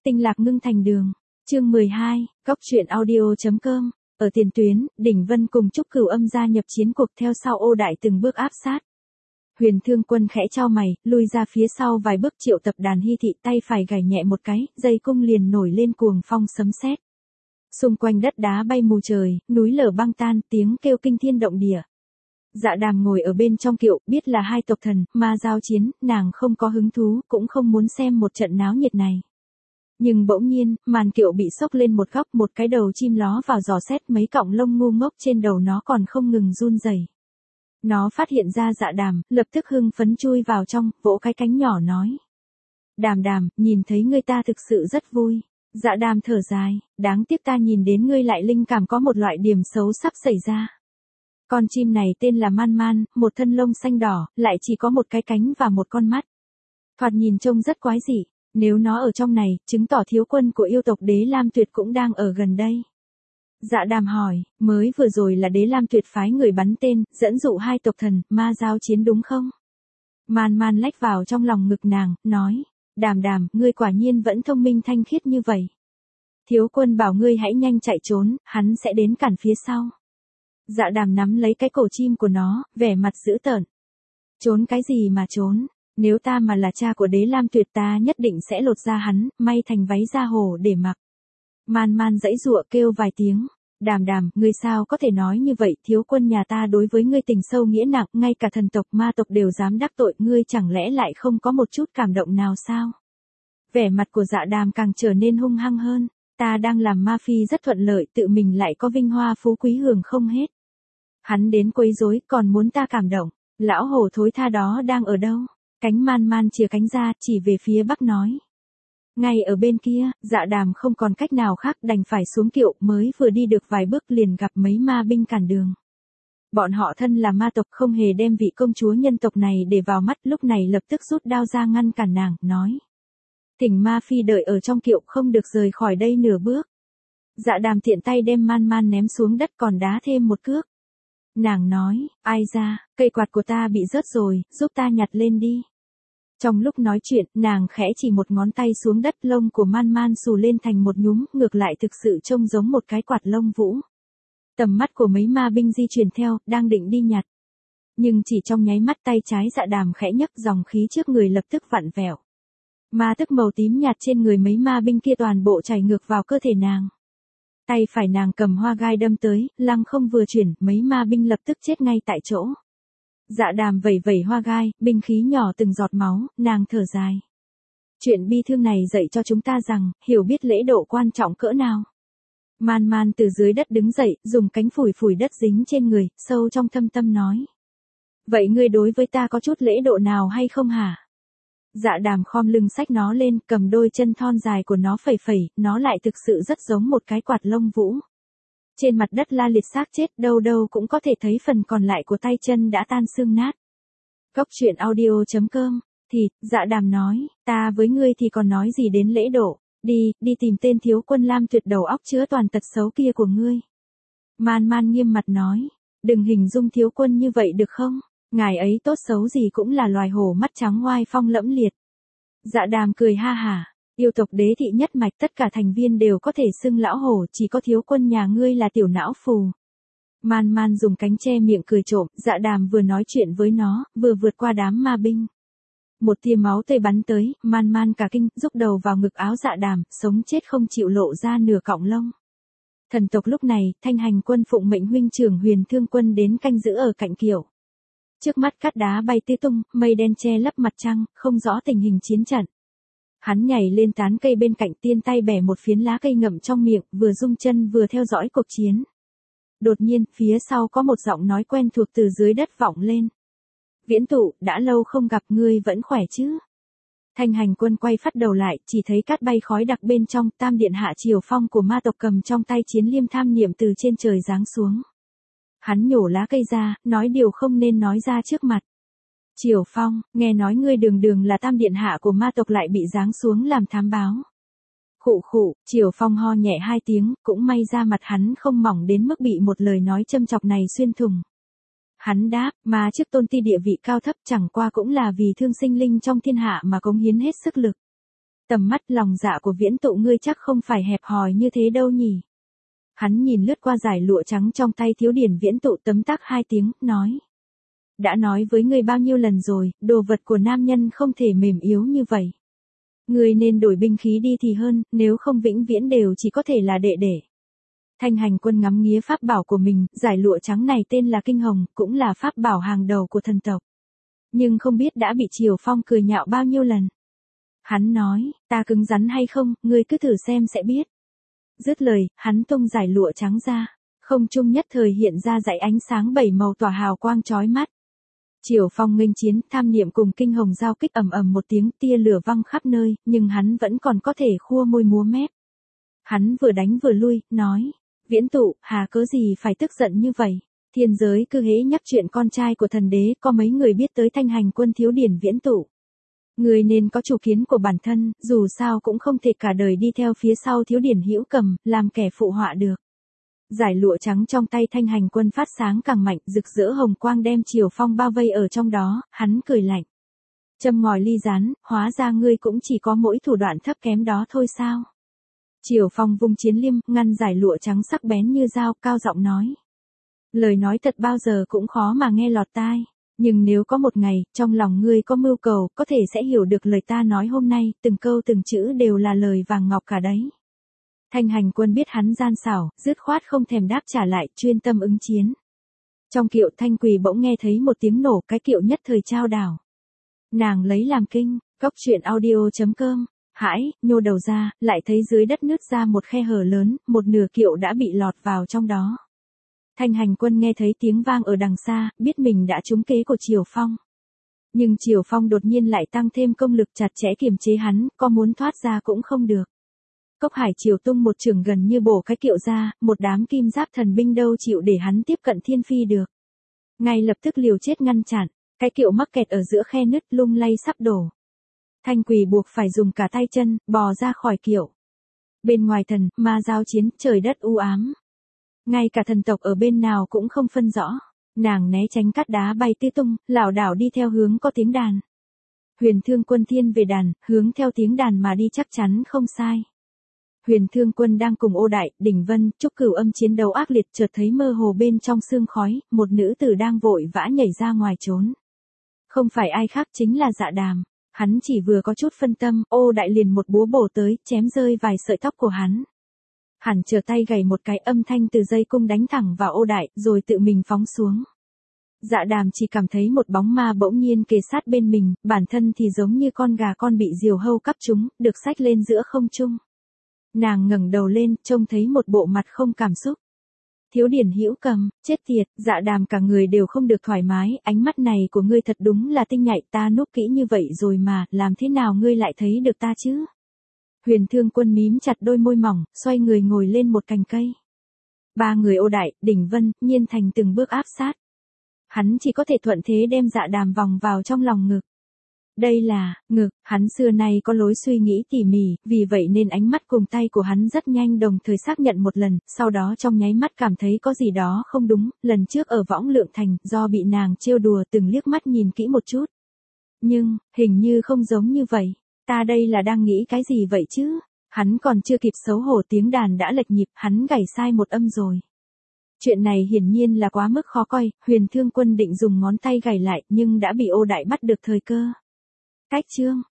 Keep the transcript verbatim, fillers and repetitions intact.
Tinh lạc ngưng thành đường. Chương mười hai, Góc truyện audio chấm com. Ở tiền tuyến, Đỉnh Vân cùng Trúc Cửu Âm gia nhập chiến cuộc theo sau Ô Đại từng bước áp sát. Huyền Thương Quân khẽ chau mày, lui ra phía sau vài bước triệu tập đàn hy thị, tay phải gảy nhẹ một cái, dây cung liền nổi lên cuồng phong sấm sét. Xung quanh đất đá bay mù trời, núi lở băng tan, tiếng kêu kinh thiên động địa. Dạ Đàm ngồi ở bên trong kiệu, biết là hai tộc thần, ma giao chiến, nàng không có hứng thú, cũng không muốn xem một trận náo nhiệt này. Nhưng bỗng nhiên, màn kiệu bị xốc lên một góc, một cái đầu chim ló vào dò xét, mấy cọng lông ngu ngốc trên đầu nó còn không ngừng run rẩy. Nó phát hiện ra Dạ Đàm, lập tức hưng phấn chui vào trong, vỗ cái cánh nhỏ nói. Đàm Đàm, nhìn thấy ngươi ta thực sự rất vui. Dạ Đàm thở dài, đáng tiếc ta nhìn đến ngươi lại linh cảm có một loại điểm xấu sắp xảy ra. Con chim này tên là Man Man, một thân lông xanh đỏ, lại chỉ có một cái cánh và một con mắt. Thoạt nhìn trông rất quái dị, nếu nó ở trong này, chứng tỏ thiếu quân của yêu tộc Đế Lam Tuyệt cũng đang ở gần đây. Dạ Đàm hỏi, mới vừa rồi là Đế Lam Tuyệt phái người bắn tên, dẫn dụ hai tộc thần, ma giao chiến đúng không? Man Man lách vào trong lòng ngực nàng, nói, Đàm Đàm, ngươi quả nhiên vẫn thông minh thanh khiết như vậy. Thiếu quân bảo ngươi hãy nhanh chạy trốn, hắn sẽ đến cản phía sau. Dạ Đàm nắm lấy cái cổ chim của nó, vẻ mặt dữ tợn. Trốn cái gì mà trốn, nếu ta mà là cha của Đế Lam Tuyệt ta nhất định sẽ lột ra hắn, may thành váy da hổ để mặc. Man Man giãy giụa kêu vài tiếng. Đàm Đàm, ngươi sao có thể nói như vậy, thiếu quân nhà ta đối với ngươi tình sâu nghĩa nặng, ngay cả thần tộc ma tộc đều dám đắc tội, ngươi chẳng lẽ lại không có một chút cảm động nào sao? Vẻ mặt của Dạ Đàm càng trở nên hung hăng hơn, ta đang làm ma phi rất thuận lợi, tự mình lại có vinh hoa phú quý hưởng không hết. Hắn đến quấy rối, còn muốn ta cảm động, lão hổ thối tha đó đang ở đâu? Cánh Man Man chìa cánh ra, chỉ về phía bắc nói. Ngay ở bên kia, Dạ Đàm không còn cách nào khác đành phải xuống kiệu, mới vừa đi được vài bước liền gặp mấy ma binh cản đường. Bọn họ thân là ma tộc không hề đem vị công chúa nhân tộc này để vào mắt, lúc này lập tức rút đao ra ngăn cản nàng, nói. Thỉnh ma phi đợi ở trong kiệu, không được rời khỏi đây nửa bước. Dạ Đàm tiện tay đem Man Man ném xuống đất còn đá thêm một cước. Nàng nói, ai ra, cây quạt của ta bị rớt rồi, giúp ta nhặt lên đi. Trong lúc nói chuyện, nàng khẽ chỉ một ngón tay xuống đất, lông của Man Man xù lên thành một nhúm, ngược lại thực sự trông giống một cái quạt lông vũ. Tầm mắt của mấy ma binh di chuyển theo, đang định đi nhặt. Nhưng chỉ trong nháy mắt tay trái Dạ Đàm khẽ nhấc, dòng khí trước người lập tức vặn vẹo. Ma tức màu tím nhạt trên người mấy ma binh kia toàn bộ chảy ngược vào cơ thể nàng. Tay phải nàng cầm hoa gai đâm tới, lăng không vừa chuyển, mấy ma binh lập tức chết ngay tại chỗ. Dạ Đàm vẩy vẩy hoa gai, binh khí nhỏ từng giọt máu, nàng thở dài. Chuyện bi thương này dạy cho chúng ta rằng, hiểu biết lễ độ quan trọng cỡ nào. Man Man từ dưới đất đứng dậy, dùng cánh phủi phủi đất dính trên người, sâu trong thâm tâm nói. Vậy ngươi đối với ta có chút lễ độ nào hay không hả? Dạ Đàm khom lưng xách nó lên, cầm đôi chân thon dài của nó phẩy phẩy, nó lại thực sự rất giống một cái quạt lông vũ. Trên mặt đất la liệt xác chết, đâu đâu cũng có thể thấy phần còn lại của tay chân đã tan xương nát. Góc truyện audio chấm com. Thì, Dạ Đàm nói, ta với ngươi thì còn nói gì đến lễ độ, đi, đi tìm tên thiếu quân Lam Tuyệt đầu óc chứa toàn tật xấu kia của ngươi. Man Man nghiêm mặt nói, đừng hình dung thiếu quân như vậy được không, ngài ấy tốt xấu gì cũng là loài hổ mắt trắng oai phong lẫm liệt. Dạ Đàm cười ha hả. Yêu tộc Đế thị nhất mạch tất cả thành viên đều có thể xưng lão hổ, chỉ có thiếu quân nhà ngươi là tiểu não phù. Man Man dùng cánh che miệng cười trộm, Dạ Đàm vừa nói chuyện với nó, vừa vượt qua đám ma binh. Một tia máu tươi bắn tới, Man Man cả kinh, rúc đầu vào ngực áo Dạ Đàm, sống chết không chịu lộ ra nửa cọng lông. Thần tộc lúc này, Thanh Hành quân phụng mệnh huynh trưởng Huyền Thương Quân đến canh giữ ở cạnh kiệu. Trước mắt cát đá bay tứ tung, mây đen che lấp mặt trăng, không rõ tình hình chiến trận. Hắn nhảy lên tán cây bên cạnh, tiên tay bẻ một phiến lá cây ngậm trong miệng, vừa rung chân vừa theo dõi cuộc chiến. Đột nhiên, phía sau có một giọng nói quen thuộc từ dưới đất vọng lên. Viễn Tụ, đã lâu không gặp, ngươi vẫn khỏe chứ? Thanh Hành quân quay phát đầu lại, chỉ thấy cát bay khói đặc bên trong, Tam Điện Hạ Triều Phong của ma tộc cầm trong tay chiến liêm tham niệm từ trên trời giáng xuống. Hắn nhổ lá cây ra, nói điều không nên nói ra trước mặt. Triều Phong, nghe nói ngươi đường đường là Tam Điện Hạ của ma tộc lại bị giáng xuống làm thám báo. Khụ khụ, Triều Phong ho nhẹ hai tiếng, cũng may ra mặt hắn không mỏng đến mức bị một lời nói châm chọc này xuyên thủng. Hắn đáp, mà trước tôn ti địa vị cao thấp chẳng qua cũng là vì thương sinh linh trong thiên hạ mà cống hiến hết sức lực. Tầm mắt lòng dạ của Viễn Tụ ngươi chắc không phải hẹp hòi như thế đâu nhỉ. Hắn nhìn lướt qua dải lụa trắng trong tay Thiếu Điển Viễn Tụ tấm tắc hai tiếng, nói. Đã nói với ngươi bao nhiêu lần rồi, đồ vật của nam nhân không thể mềm yếu như vậy. Ngươi nên đổi binh khí đi thì hơn, nếu không vĩnh viễn đều chỉ có thể là đệ đệ. Thanh Hành Quân ngắm nghía pháp bảo của mình, dải lụa trắng này tên là Kinh Hồng, cũng là pháp bảo hàng đầu của thần tộc. Nhưng không biết đã bị Triều Phong cười nhạo bao nhiêu lần. Hắn nói, ta cứng rắn hay không, ngươi cứ thử xem sẽ biết. Dứt lời, hắn tung dải lụa trắng ra, không trung nhất thời hiện ra dải ánh sáng bảy màu tỏa hào quang chói mắt. Triều Phong nghênh chiến, tham niệm cùng Kinh Hồng giao kích ầm ầm một tiếng, tia lửa văng khắp nơi, nhưng hắn vẫn còn có thể khua môi múa mép. Hắn vừa đánh vừa lui, nói, Viễn Tụ, hà cớ gì phải tức giận như vậy? Thiên giới cứ hễ nhắc chuyện con trai của thần đế, có mấy người biết tới Thanh Hành Quân Thiếu Điển Viễn Tụ. Người nên có chủ kiến của bản thân, dù sao cũng không thể cả đời đi theo phía sau Thiếu Điển Hữu Cầm, làm kẻ phụ họa được. Dải lụa trắng trong tay Thanh Hành Quân phát sáng càng mạnh, rực rỡ hồng quang đem Triều Phong bao vây ở trong đó, hắn cười lạnh. Châm ngòi ly rán, hóa ra ngươi cũng chỉ có mỗi thủ đoạn thấp kém đó thôi sao? Triều Phong vung chiến liêm, ngăn dải lụa trắng sắc bén như dao, cao giọng nói. Lời nói thật bao giờ cũng khó mà nghe lọt tai. Nhưng nếu có một ngày, trong lòng ngươi có mưu cầu, có thể sẽ hiểu được lời ta nói hôm nay, từng câu từng chữ đều là lời vàng ngọc cả đấy. Thanh Hành Quân biết hắn gian xảo, dứt khoát không thèm đáp trả lại, chuyên tâm ứng chiến. Trong kiệu Thanh Quỳ bỗng nghe thấy một tiếng nổ, cái kiệu nhất thời chao đảo. Nàng lấy làm kinh, góc truyện audio chấm com, hãi, nhô đầu ra, lại thấy dưới đất nứt ra một khe hở lớn, một nửa kiệu đã bị lọt vào trong đó. Thanh Hành Quân nghe thấy tiếng vang ở đằng xa, biết mình đã trúng kế của Triều Phong. Nhưng Triều Phong đột nhiên lại tăng thêm công lực chặt chẽ kiềm chế hắn, có muốn thoát ra cũng không được. Cốc Hải Triều tung một chưởng gần như bổ cái kiệu ra, một đám kim giáp thần binh đâu chịu để hắn tiếp cận Thiên Phi được. Ngay lập tức liều chết ngăn chặn, cái kiệu mắc kẹt ở giữa khe nứt lung lay sắp đổ. Thanh Quỳ buộc phải dùng cả tay chân, bò ra khỏi kiệu. Bên ngoài thần, ma giao chiến, trời đất u ám. Ngay cả thần tộc ở bên nào cũng không phân rõ, nàng né tránh cát đá bay tứ tung, lảo đảo đi theo hướng có tiếng đàn. Huyền Thương Quân thiên về đàn, hướng theo tiếng đàn mà đi chắc chắn không sai. Huyền Thương Quân đang cùng Ô Đại, Đỉnh Vân, Trúc Cửu Âm chiến đấu ác liệt, chợt thấy mơ hồ bên trong sương khói, một nữ tử đang vội vã nhảy ra ngoài trốn. Không phải ai khác chính là Dạ Đàm, hắn chỉ vừa có chút phân tâm, Ô Đại liền một búa bổ tới, chém rơi vài sợi tóc của hắn. Hắn trở tay gảy một cái, âm thanh từ dây cung đánh thẳng vào Ô Đại, rồi tự mình phóng xuống. Dạ Đàm chỉ cảm thấy một bóng ma bỗng nhiên kề sát bên mình, bản thân thì giống như con gà con bị diều hâu cắp trúng, được xách lên giữa không trung. Nàng ngẩng đầu lên, trông thấy một bộ mặt không cảm xúc. Thiếu Điển Hữu Cầm, chết tiệt, Dạ Đàm cả người đều không được thoải mái, ánh mắt này của ngươi thật đúng là tinh nhạy, ta núp kỹ như vậy rồi mà, làm thế nào ngươi lại thấy được ta chứ? Huyền Thương Quân mím chặt đôi môi mỏng, xoay người ngồi lên một cành cây. Ba người Ô Đại, Đỉnh Vân, Nhiên Thành từng bước áp sát. Hắn chỉ có thể thuận thế đem Dạ Đàm vòng vào trong lòng ngực. Đây là, ngực, hắn xưa nay có lối suy nghĩ tỉ mỉ, vì vậy nên ánh mắt cùng tay của hắn rất nhanh đồng thời xác nhận một lần, sau đó trong nháy mắt cảm thấy có gì đó không đúng, lần trước ở Võng Lượng Thành, do bị nàng trêu đùa từng liếc mắt nhìn kỹ một chút. Nhưng, hình như không giống như vậy. Ta đây là đang nghĩ cái gì vậy chứ? Hắn còn chưa kịp xấu hổ tiếng đàn đã lệch nhịp, hắn gảy sai một âm rồi. Chuyện này hiển nhiên là quá mức khó coi, Huyền Thương Quân định dùng ngón tay gảy lại nhưng đã bị Ô Đại bắt được thời cơ. Cách chương,